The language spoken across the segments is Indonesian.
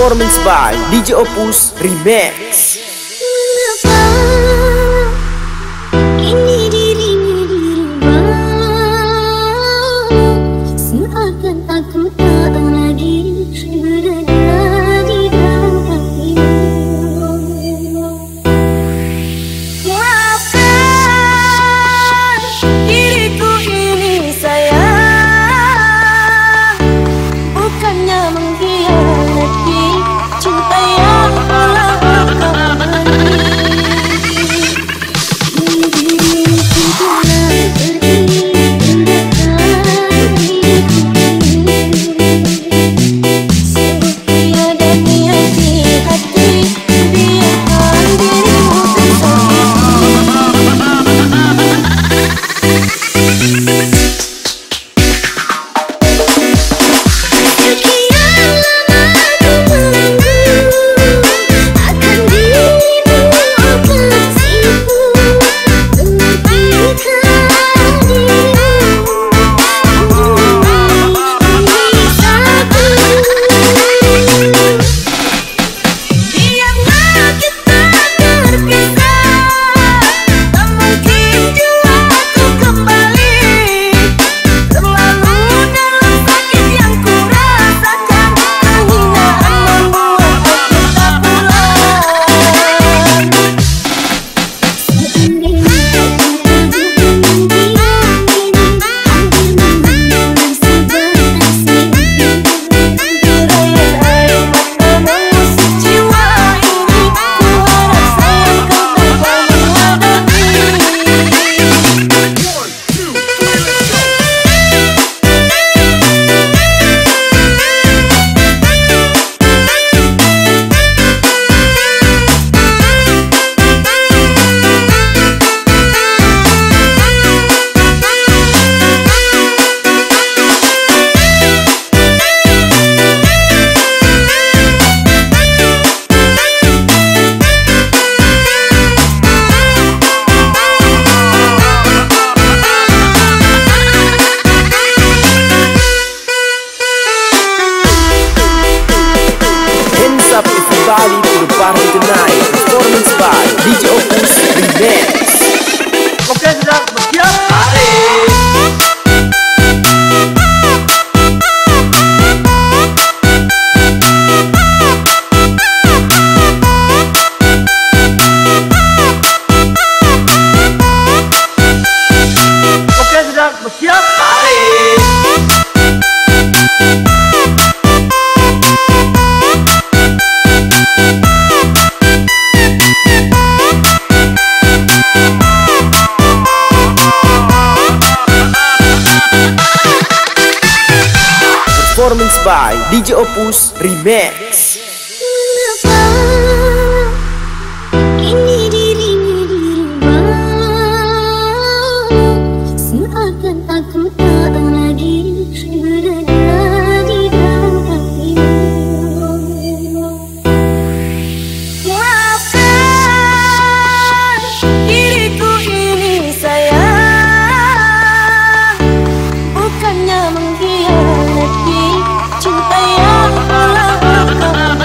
Performance by DJ Opus Remix. Ini dirimu dirubah, seakan aku tak lagi berada di dalam hatimu. Maafkan diriku ini sayang, bukannya mengkhianati cinta yang telah kau beri. Everybody to the party tonight. Performance by DJ Opus Remix. Oke, sudah bersiap? Mari. Oke, sudah bersiap? Mari. Performance by DJ Opus Remix. Ini dirimu dirubah, seakan aku tak lagi berada di dalam hatimu. Maafkan diriku ini sayang, bukannya mengkhianati cinta yang telah kau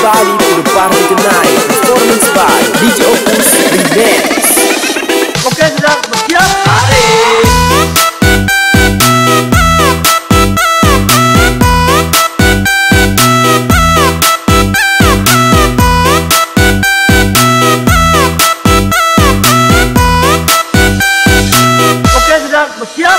everybody to the party tonight. Performance by DJ Opus Remix. Oke, sudah bersiap? Mari. Oke, sudah bersiap?